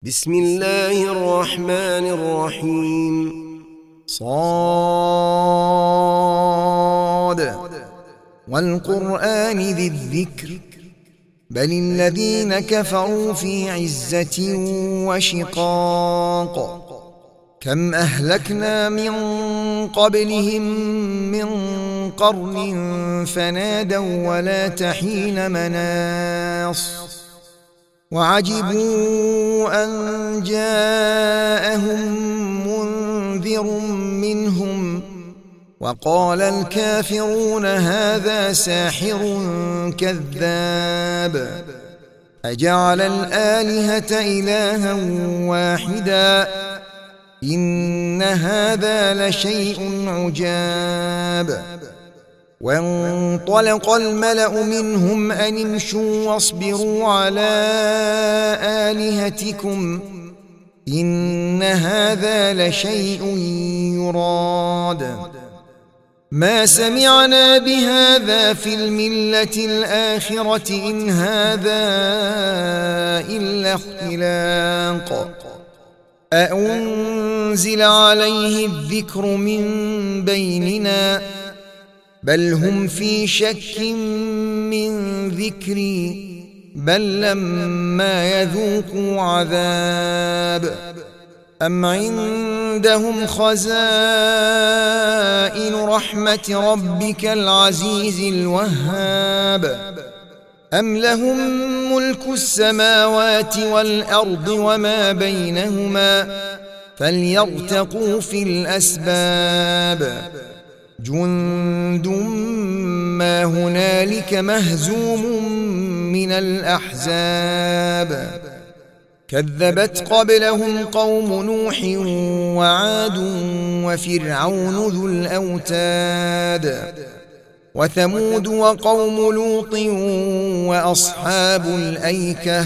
بسم الله الرحمن الرحيم. صاد والقرآن ذي الذكر بل الذين كفروا في عزة وشقاق كم أهلكنا من قبلهم من قرن فنادوا ولا تحين مناص وعجبوا أن جاءهم منذر منهم وقال الكافرون هذا ساحر كذاب أجعل الآلهة إلها واحدا إن هذا لشيء عجاب وانطلق الملأ منهم أن امشوا واصبروا على آلهتكم إن هذا لشيء يراد ما سمعنا بهذا في الملة الآخرة إن هذا إلا اختلاق أأنزل عليه الذكر من بيننا بل هم في شك من ذكري بل لما يذوقوا عذاب أم عندهم خزائن رحمة ربك العزيز الوهاب أم لهم ملك السماوات والأرض وما بينهما فليرتقوا في الأسباب جند ما هنالك مهزوم من الأحزاب كذبت قبلهم قوم نوح وعاد وفرعون ذو الأوتاد وثمود وقوم لوط وأصحاب الأيكة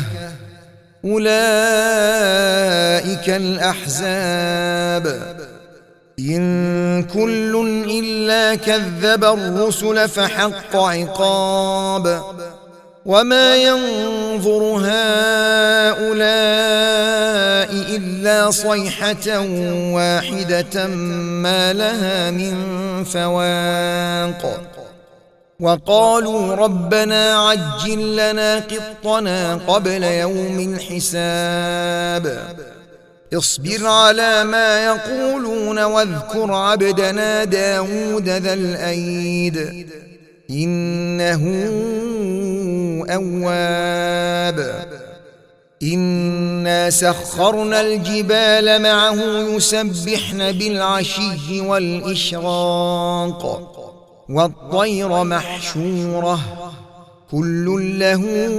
أولئك الأحزاب إن كل إلا كذب الرسل فحق عقاب وما ينظر هؤلاء إلا صيحة واحدة ما لها من فواق وقالوا ربنا عجل لنا قطنا قبل يوم الحساب اصبر على ما يقولون واذكر عبدنا داود ذا الأيد إنه أواب إنا سخرنا الجبال معه يسبحن بالعشي والإشراق والطير محشورة كل له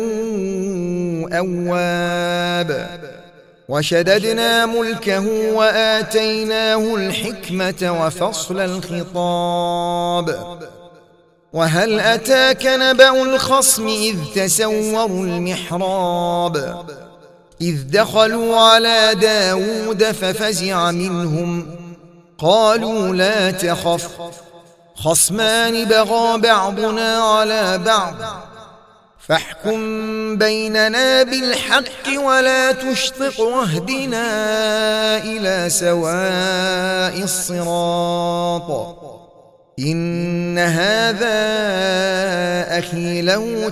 أواب وشددنا ملكه وآتيناه الحكمة وفصل الخطاب وهل أتاك نبأ الخصم إذ تسوروا المحراب إذ دخلوا على داود ففزع منهم قالوا لا تخف خصمان بغى بعضنا على بعض فاحكم بيننا بالحق ولا تشطط واهدنا إلى سواء الصراط إن هذا أخي له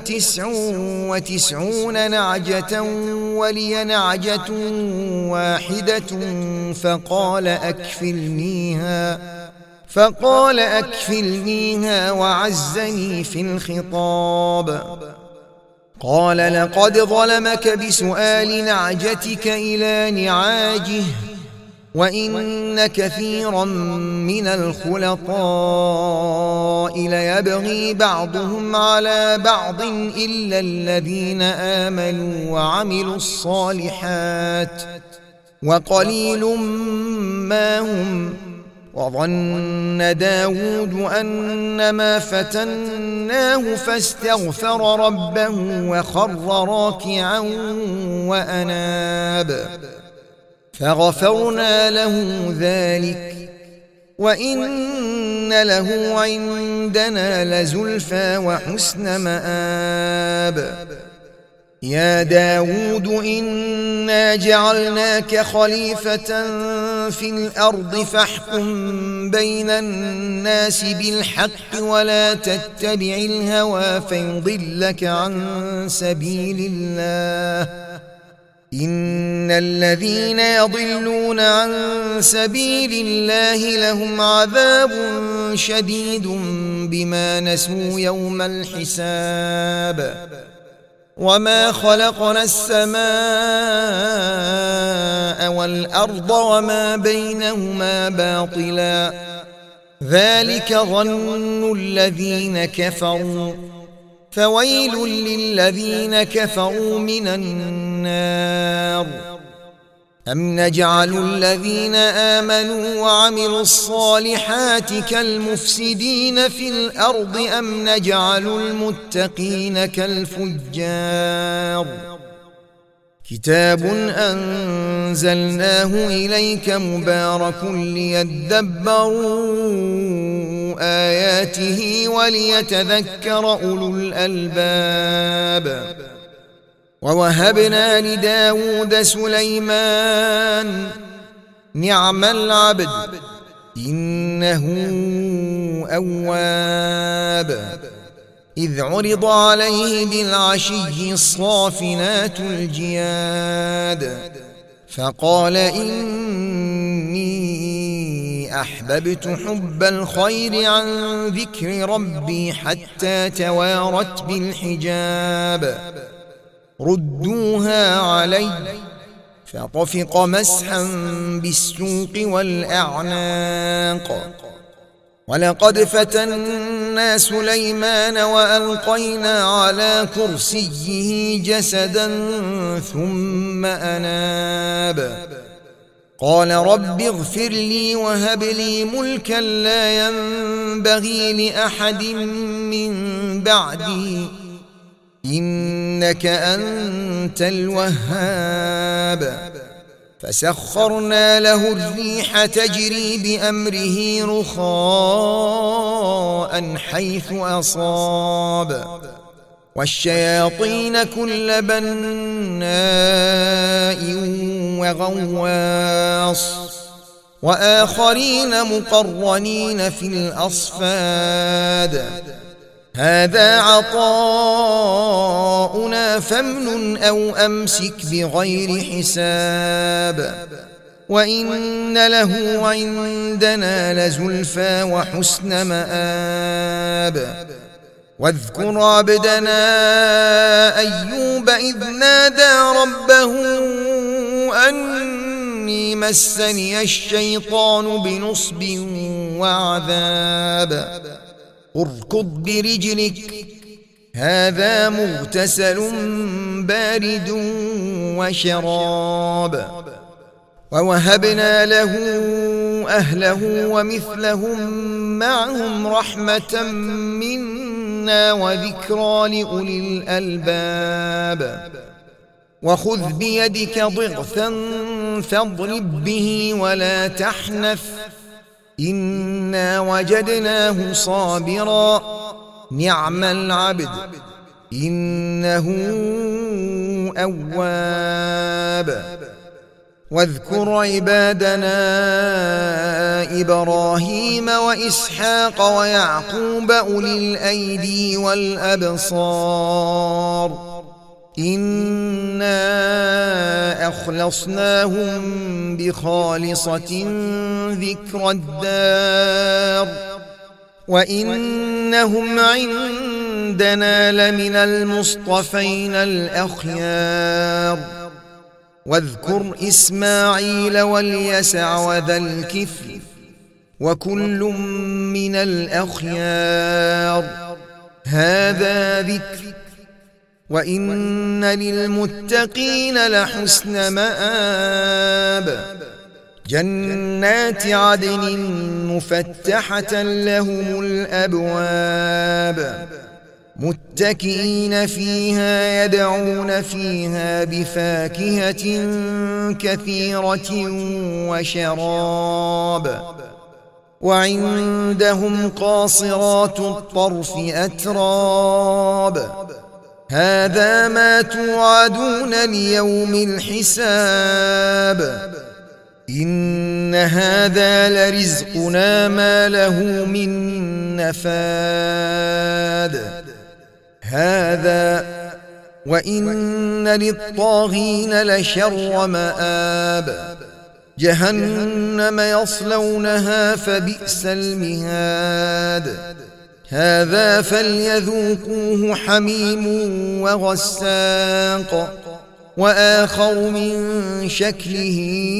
99 نعجة ولي نعجة واحدة فقال أكفلنيها وعزني في الخطاب قال لقد ظلمك بسؤال نعجتك إلى نعاجه وإن كثيرا من الخلطاء ليبغي بعضهم على بعض إلا الذين آمنوا وعملوا الصالحات وقليل ما هم وظن داود أنما فتناه فاستغفر ربه وخر راكعا وأناب فغفرنا له ذلك وإن له عندنا لزلفى وحسن مآب يا داود إنا جعلناك خليفة في الأرض فاحكم بين الناس بالحق ولا تتبع الهوى فيضلك عن سبيل الله إن الذين يضلون عن سبيل الله لهم عذاب شديد بما نسوا يوم الحساب وما خلقنا السماء والأرض وما بينهما باطلا ذلك ظن الذين كفروا فويل للذين كفروا من النار أم نجعل الذين آمنوا وعملوا الصالحات كالمفسدين في الأرض أم نجعل المتقين كالفجار كتاب أنزلناه إليك مبارك ليدبروا آياته وليتذكر أولو الألباب ووهبنا لداود سليمان نعم العبد إنه أواب إذ عرض عليه بالعشي الصافنات الجياد فقال إني أحببت حب الخير عن ذكر ربي حتى توارت بالحجاب ردوها علي فطفق مسحا بالسوق والأعناق ولقد فتنا سليمان وألقينا على كرسيه جسدا ثم أناب قال رب اغفر لي وهب لي ملكا لا ينبغي لأحد من بعدي إنك أنت الوهاب فسخرنا له الريح تجري بأمره رخاء حيث أصاب والشياطين كل بناء وغواص وآخرين مقرنين في الأصفاد هذا عطاؤنا فامنن أو أمسك بغير حساب وإن له عندنا لزلفى وحسن مآب واذكر عبدنا أيوب إذ نادى ربه أني مسني الشيطان بنصب وعذاب اركض برجلك هذا مغتسل بارد وشراب ووهبنا له أهله ومثلهم معهم رحمة منا وذكرى لأولي الألباب وخذ بيدك ضغثا فاضرب به ولا تحنث إنا وجدناه صابرا نعم العبد إنه أواب واذكر عبادنا إبراهيم وإسحاق ويعقوب أولي الأيدي والأبصار إنا أخلصناهم بخالصة ذكر الدار وإنهم عندنا لمن المصطفين الأخيار واذكر إسماعيل واليسع وذا الكفل وكل من الأخيار هذا ذكر وإن للمتقين لحسن مآب جنات عدن مفتحة لهم الأبواب متكئين فيها يدعون فيها بفاكهة كثيرة وشراب وعندهم قاصرات الطرف أتراب هذا ما توعدون ليوم الحساب إن هذا لرزقنا ما له من نفاد هذا وإن للطاغين لشر مآب جهنم يصلونها فبئس المهاد هذا فليذوقوه حميم وغساق وآخر من شكله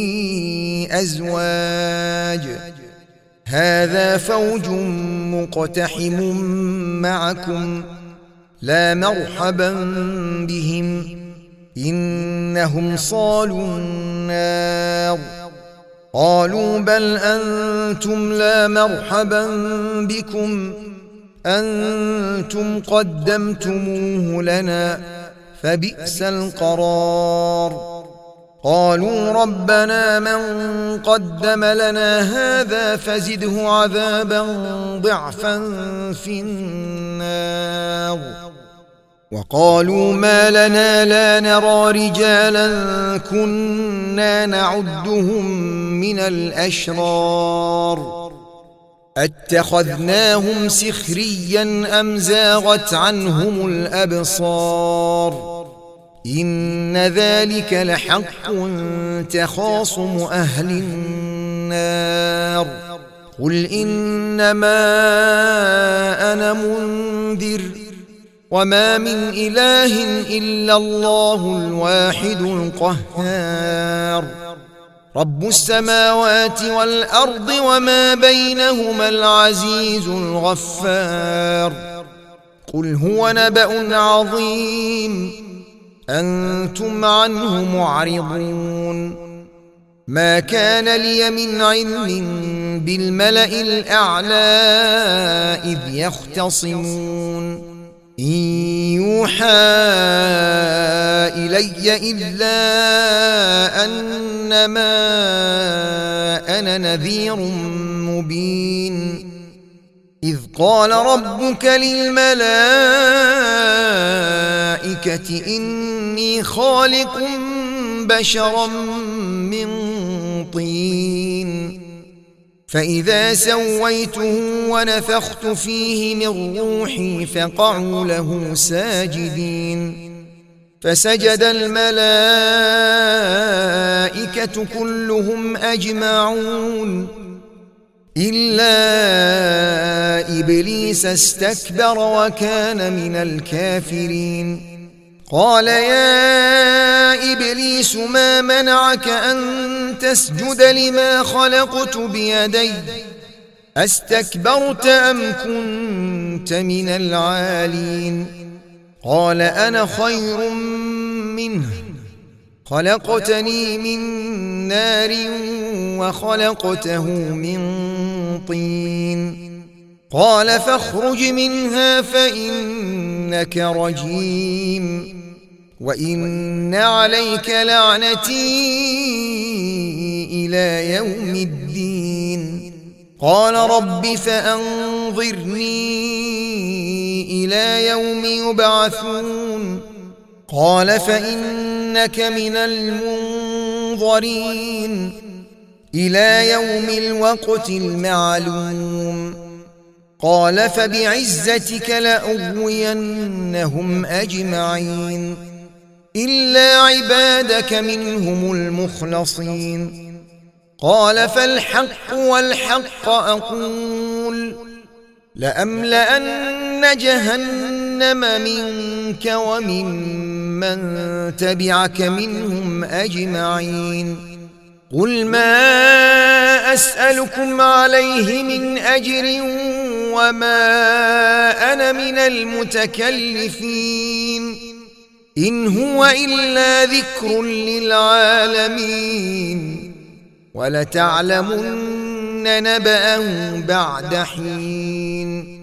أزواج هذا فوج مقتحم معكم لا مرحبا بهم إنهم صالوا النار قالوا بل أنتم لا مرحبا بكم أنتم قدمتموه لنا فبئس القرار قالوا ربنا من قدم لنا هذا فزده عذابا ضعفا في النار وقالوا ما لنا لا نرى رجالا كنا نعدهم من الأشرار اتخذناهم سخريا أم زاغت عنهم الأبصار إن ذلك لحق تخاصم أهل النار قل إنما أنا منذر وما من إله إلا الله الواحد القهار رب السماوات والأرض وما بينهما العزيز الغفار قل هو نبأ عظيم أنتم عنه معرضون ما كان لي من علم بالملأ الأعلى إذ يختصمون إن يوحى إلي إلا أنما أنا نذير مبين إذ قال ربك للملائكة إني خالق بشرا من طين فإذا سويته ونفخت فيه من روحي فقعوا له ساجدين فسجد الملائكة كلهم أجمعون إلا إبليس استكبر وكان من الكافرين قال يا إبليس ما منعك أن تسجد لما خلقت بيدي أستكبرت أم كنت من العالين قال أنا خير منه خلقتني من نار وخلقته من طين قال فاخرج منها فإنك رجيم وإن عليك لعنتي إلى يوم الدين قال رب فأنظرني إلى يوم يبعثون قال فإنك من المنظرين إلى يوم الوقت المعلوم قال فبعزتك لأغوينهم أجمعين إلا عبادك منهم المخلصين قال فالحق والحق أقول لأملأن جهنم منك وممن تبعك منهم أجمعين قل ما أسألكم عليه من أجر وما أنا من المتكلفين إن هو إلا ذكر للعالمين ولتعلمن نبأه بعد حين